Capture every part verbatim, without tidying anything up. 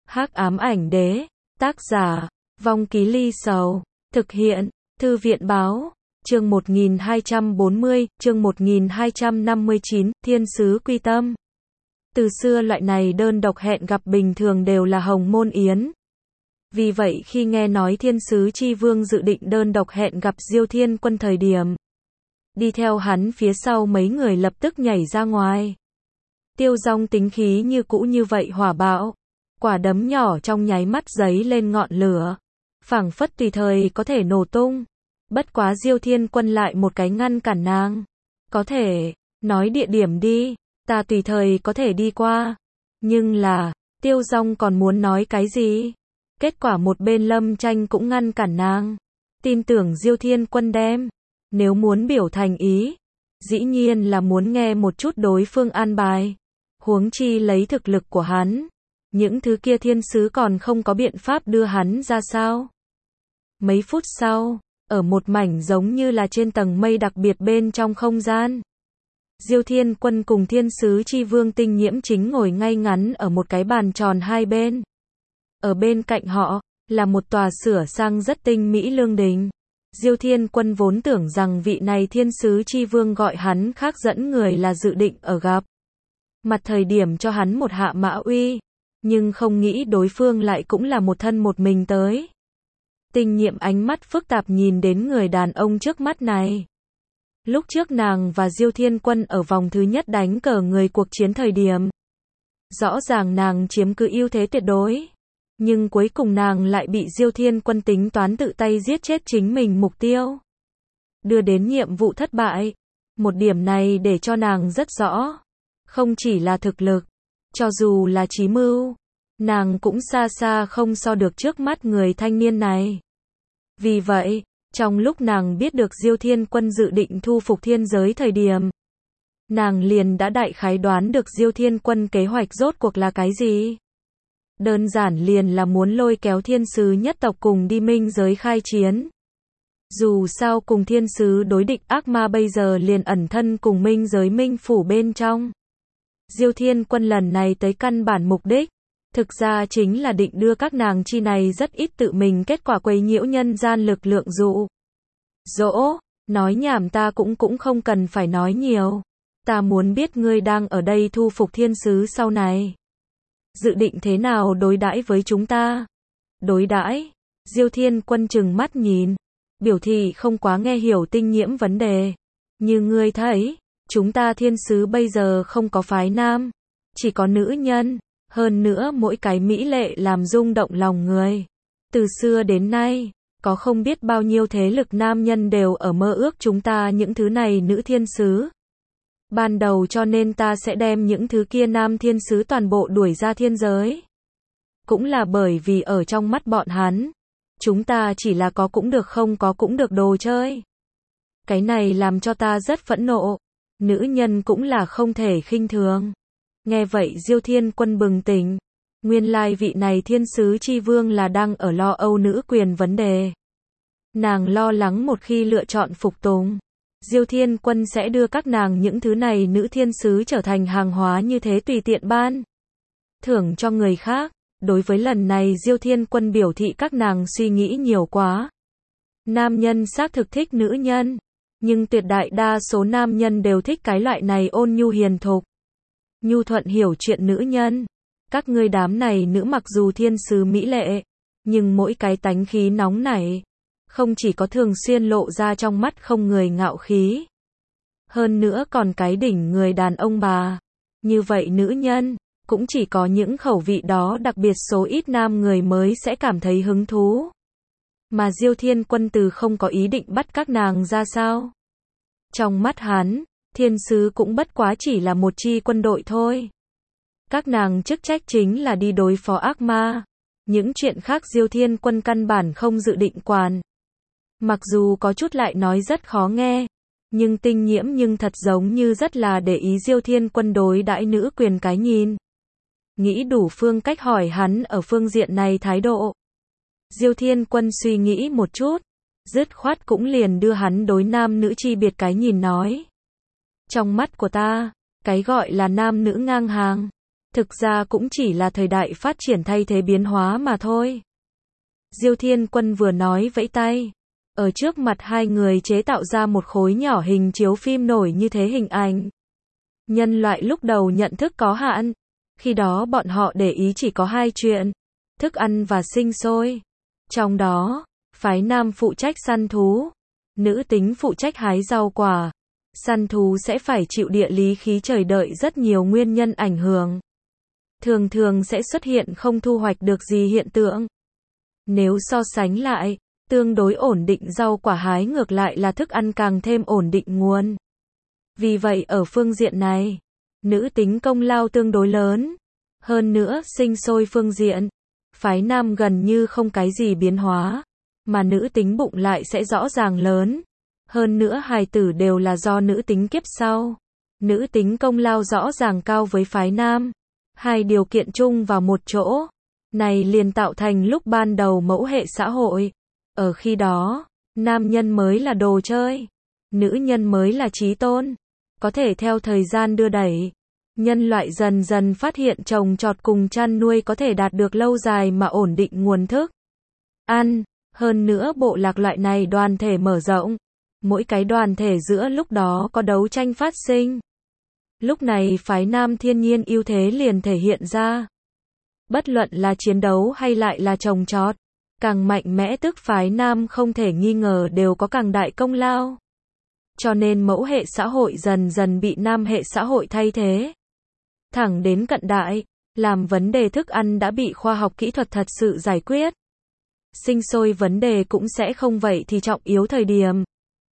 Hắc ám ảnh đế, tác giả, Vong Ký Ly Sầu, thực hiện, Thư viện báo, chương một nghìn hai trăm bốn mươi, chương một nghìn hai trăm năm mươi chín, thiên sứ quy tâm. Từ xưa loại này đơn độc hẹn gặp bình thường đều là hồng môn yến. Vì vậy khi nghe nói thiên sứ chi vương dự định đơn độc hẹn gặp Diêu Thiên Quân thời điểm, đi theo hắn phía sau mấy người lập tức nhảy ra ngoài. Tiêu Dong tính khí như cũ như vậy hỏa bạo, quả đấm nhỏ trong nháy mắt giấy lên ngọn lửa, phảng phất tùy thời có thể nổ tung. Bất quá Diêu Thiên Quân lại một cái ngăn cản nàng. Có thể, nói địa điểm đi, ta tùy thời có thể đi qua. Nhưng là, Tiêu Dong còn muốn nói cái gì? Kết quả một bên Lâm Tranh cũng ngăn cản nàng. Tin tưởng Diêu Thiên Quân đem, nếu muốn biểu thành ý, dĩ nhiên là muốn nghe một chút đối phương an bài. Huống chi lấy thực lực của hắn, những thứ kia thiên sứ còn không có biện pháp đưa hắn ra sao. Mấy phút sau, ở một mảnh giống như là trên tầng mây đặc biệt bên trong không gian, Diêu Thiên Quân cùng thiên sứ chi vương Tinh Nhiễm chính ngồi ngay ngắn ở một cái bàn tròn hai bên. Ở bên cạnh họ, là một tòa sửa sang rất tinh mỹ lương đình. Diêu Thiên Quân vốn tưởng rằng vị này thiên sứ chi vương gọi hắn khác dẫn người là dự định ở gặp mặt thời điểm cho hắn một hạ mã uy, nhưng không nghĩ đối phương lại cũng là một thân một mình tới. Tinh Nhiễm ánh mắt phức tạp nhìn đến người đàn ông trước mắt này. Lúc trước nàng và Diêu Thiên Quân ở vòng thứ nhất đánh cờ người cuộc chiến thời điểm, rõ ràng nàng chiếm cứ ưu thế tuyệt đối, nhưng cuối cùng nàng lại bị Diêu Thiên Quân tính toán tự tay giết chết chính mình mục tiêu, đưa đến nhiệm vụ thất bại. Một điểm này để cho nàng rất rõ, không chỉ là thực lực, cho dù là trí mưu, nàng cũng xa xa không so được trước mắt người thanh niên này. Vì vậy, trong lúc nàng biết được Diêu Thiên Quân dự định thu phục thiên giới thời điểm, nàng liền đã đại khái đoán được Diêu Thiên Quân kế hoạch rốt cuộc là cái gì. Đơn giản liền là muốn lôi kéo thiên sứ nhất tộc cùng đi minh giới khai chiến. Dù sao cùng thiên sứ đối địch ác ma bây giờ liền ẩn thân cùng minh giới minh phủ bên trong. Diêu Thiên Quân lần này tới căn bản mục đích, thực ra chính là định đưa các nàng chi này rất ít tự mình kết quả quấy nhiễu nhân gian lực lượng dụ dỗ. Nói nhảm ta cũng cũng không cần phải nói nhiều. Ta muốn biết ngươi đang ở đây thu phục thiên sứ sau này, dự định thế nào đối đãi với chúng ta? Đối đãi? Diêu Thiên Quân trừng mắt nhìn, biểu thị không quá nghe hiểu Tinh Nhiễm vấn đề. Như ngươi thấy, chúng ta thiên sứ bây giờ không có phái nam, chỉ có nữ nhân, hơn nữa mỗi cái mỹ lệ làm rung động lòng người. Từ xưa đến nay, có không biết bao nhiêu thế lực nam nhân đều ở mơ ước chúng ta những thứ này nữ thiên sứ. Ban đầu cho nên ta sẽ đem những thứ kia nam thiên sứ toàn bộ đuổi ra thiên giới. Cũng là bởi vì ở trong mắt bọn hắn, chúng ta chỉ là có cũng được không có cũng được đồ chơi. Cái này làm cho ta rất phẫn nộ. Nữ nhân cũng là không thể khinh thường. Nghe vậy Diêu Thiên Quân bừng tỉnh. Nguyên lai vị này thiên sứ chi vương là đang ở lo âu nữ quyền vấn đề. Nàng lo lắng một khi lựa chọn phục tùng, Diêu Thiên Quân sẽ đưa các nàng những thứ này nữ thiên sứ trở thành hàng hóa như thế tùy tiện ban thưởng cho người khác. Đối với lần này Diêu Thiên Quân biểu thị các nàng suy nghĩ nhiều quá. Nam nhân xác thực thích nữ nhân, nhưng tuyệt đại đa số nam nhân đều thích cái loại này ôn nhu hiền thục, nhu thuận hiểu chuyện nữ nhân. Các ngươi đám này nữ mặc dù thiên sứ mỹ lệ, nhưng mỗi cái tánh khí nóng nảy, không chỉ có thường xuyên lộ ra trong mắt không người ngạo khí, hơn nữa còn cái đỉnh người đàn ông bà. Như vậy nữ nhân, cũng chỉ có những khẩu vị đó đặc biệt số ít nam người mới sẽ cảm thấy hứng thú. Mà Diêu Thiên Quân từ không có ý định bắt các nàng ra sao. Trong mắt hắn, thiên sứ cũng bất quá chỉ là một chi quân đội thôi. Các nàng chức trách chính là đi đối phó ác ma. Những chuyện khác Diêu Thiên Quân căn bản không dự định quản. Mặc dù có chút lại nói rất khó nghe, nhưng Tinh Nhiễm nhưng thật giống như rất là để ý Diêu Thiên Quân đối đãi nữ quyền cái nhìn. Nghĩ đủ phương cách hỏi hắn ở phương diện này thái độ. Diêu Thiên Quân suy nghĩ một chút, dứt khoát cũng liền đưa hắn đối nam nữ chi biệt cái nhìn nói. Trong mắt của ta, cái gọi là nam nữ ngang hàng, Thực ra cũng chỉ là thời đại phát triển thay thế biến hóa mà thôi. Diêu Thiên Quân vừa nói vẫy tay. Ở trước mặt hai người chế tạo ra một khối nhỏ hình chiếu phim nổi như thế hình ảnh. Nhân loại lúc đầu nhận thức có hạn. Khi đó bọn họ để ý chỉ có hai chuyện. Thức ăn và sinh sôi. Trong đó, phái nam phụ trách săn thú. Nữ tính phụ trách hái rau quả. Săn thú sẽ phải chịu địa lý khí trời đợi rất nhiều nguyên nhân ảnh hưởng. Thường thường sẽ xuất hiện không thu hoạch được gì hiện tượng. Nếu so sánh lại, tương đối ổn định rau quả hái ngược lại là thức ăn càng thêm ổn định nguồn. Vì vậy ở phương diện này, nữ tính công lao tương đối lớn. Hơn nữa sinh sôi phương diện, phái nam gần như không cái gì biến hóa, mà nữ tính bụng lại sẽ rõ ràng lớn. Hơn nữa hài tử đều là do nữ tính kiếp sau. Nữ tính công lao rõ ràng cao với phái nam. Hai điều kiện chung vào một chỗ, này liền tạo thành lúc ban đầu mẫu hệ xã hội. Ở khi đó, nam nhân mới là đồ chơi, nữ nhân mới là chí tôn. Có thể theo thời gian đưa đẩy, nhân loại dần dần phát hiện trồng trọt cùng chăn nuôi có thể đạt được lâu dài mà ổn định nguồn thức ăn. Hơn nữa bộ lạc loại này đoàn thể mở rộng, mỗi cái đoàn thể giữa lúc đó có đấu tranh phát sinh. Lúc này phái nam thiên nhiên ưu thế liền thể hiện ra. Bất luận là chiến đấu hay lại là trồng trọt, càng mạnh mẽ tức phái nam không thể nghi ngờ đều có càng đại công lao. Cho nên mẫu hệ xã hội dần dần bị nam hệ xã hội thay thế. Thẳng đến cận đại, làm vấn đề thức ăn đã bị khoa học kỹ thuật thật sự giải quyết. Sinh sôi vấn đề cũng sẽ không vậy thì trọng yếu thời điểm.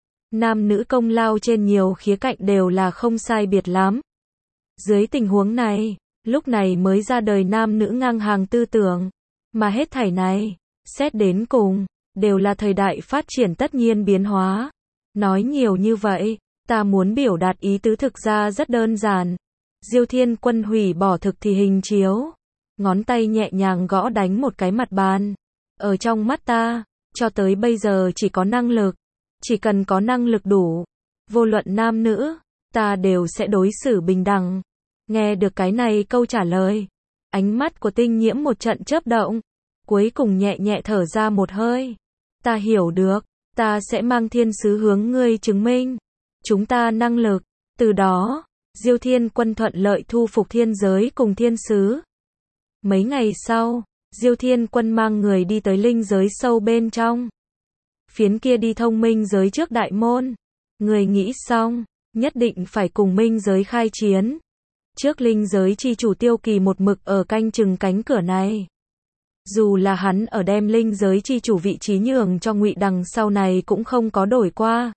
Nam nữ công lao trên nhiều khía cạnh đều là không sai biệt lắm. Dưới tình huống này, lúc này mới ra đời nam nữ ngang hàng tư tưởng. Mà hết thảy này, xét đến cùng, đều là thời đại phát triển tất nhiên biến hóa. Nói nhiều như vậy, ta muốn biểu đạt ý tứ thực ra rất đơn giản. Diêu Thiên Quân hủy bỏ thực thì hình chiếu. Ngón tay nhẹ nhàng gõ đánh một cái mặt bàn. Ở trong mắt ta, cho tới bây giờ chỉ có năng lực. Chỉ cần có năng lực đủ, vô luận nam nữ, ta đều sẽ đối xử bình đẳng. Nghe được cái này câu trả lời, ánh mắt của Tinh Nhiễm một trận chớp động, cuối cùng nhẹ nhẹ thở ra một hơi. Ta hiểu được, ta sẽ mang thiên sứ hướng ngươi chứng minh chúng ta năng lực. Từ đó, Diêu Thiên Quân thuận lợi thu phục thiên giới cùng thiên sứ. Mấy ngày sau, Diêu Thiên Quân mang người đi tới linh giới sâu bên trong. Phiến kia đi thông minh giới trước đại môn. Người nghĩ xong, nhất định phải cùng minh giới khai chiến. Trước linh giới chi chủ Tiêu Kỳ một mực ở canh chừng cánh cửa này. Dù là hắn ở đem linh giới chi chủ vị trí nhường cho Ngụy Đằng sau này cũng không có đổi qua.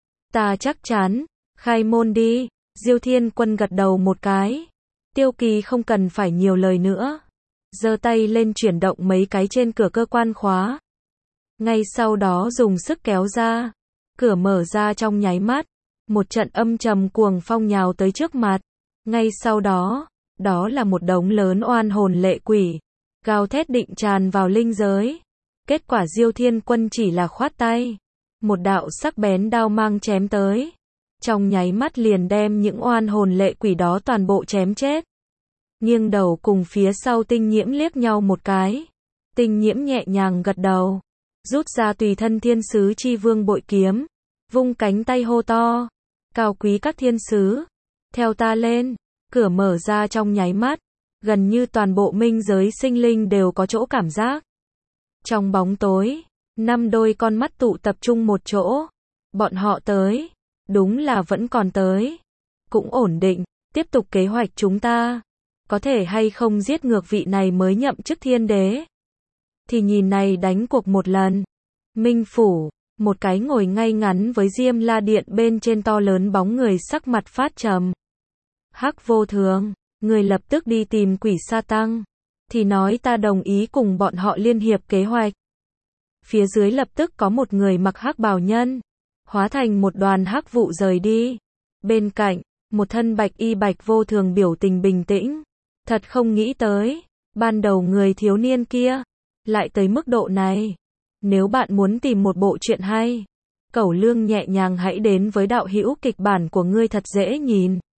Ta chắc chắn, khai môn đi. Diêu Thiên Quân gật đầu một cái. Tiêu Kỳ không cần phải nhiều lời nữa. Giơ tay lên chuyển động mấy cái trên cửa cơ quan khóa. Ngay sau đó dùng sức kéo ra. Cửa mở ra trong nháy mắt. Một trận âm trầm cuồng phong nhào tới trước mặt. Ngay sau đó, đó là một đống lớn oan hồn lệ quỷ. Gào thét định tràn vào linh giới. Kết quả Diêu Thiên Quân chỉ là khoát tay. Một đạo sắc bén đao mang chém tới. Trong nháy mắt liền đem những oan hồn lệ quỷ đó toàn bộ chém chết. Nghiêng đầu cùng phía sau Tinh Nhiễm liếc nhau một cái. Tinh Nhiễm nhẹ nhàng gật đầu. Rút ra tùy thân thiên sứ chi vương bội kiếm. Vung cánh tay hô to. Cao quý các thiên sứ. Theo ta lên. Cửa mở ra trong nháy mắt. Gần như toàn bộ minh giới sinh linh đều có chỗ cảm giác. Trong bóng tối, năm đôi con mắt tụ tập trung một chỗ. Bọn họ tới. Đúng là vẫn còn tới. Cũng ổn định. Tiếp tục kế hoạch chúng ta. Có thể hay không giết ngược vị này mới nhậm chức thiên đế. Thì nhìn này đánh cuộc một lần. Minh phủ. Một cái ngồi ngay ngắn với Diêm La Điện bên trên to lớn bóng người sắc mặt phát trầm. Hắc Vô Thường. Người lập tức đi tìm quỷ sa tăng. Thì nói ta đồng ý cùng bọn họ liên hiệp kế hoạch. Phía dưới lập tức có một người mặc hắc bào nhân. Hóa thành một đoàn hắc vụ rời đi. Bên cạnh, một thân bạch y Bạch Vô Thường biểu tình bình tĩnh. Thật không nghĩ tới. Ban đầu người thiếu niên kia. Lại tới mức độ này. Nếu bạn muốn tìm một bộ truyện hay. Cẩu Lương nhẹ nhàng hãy đến với đạo hữu kịch bản của ngươi thật dễ nhìn.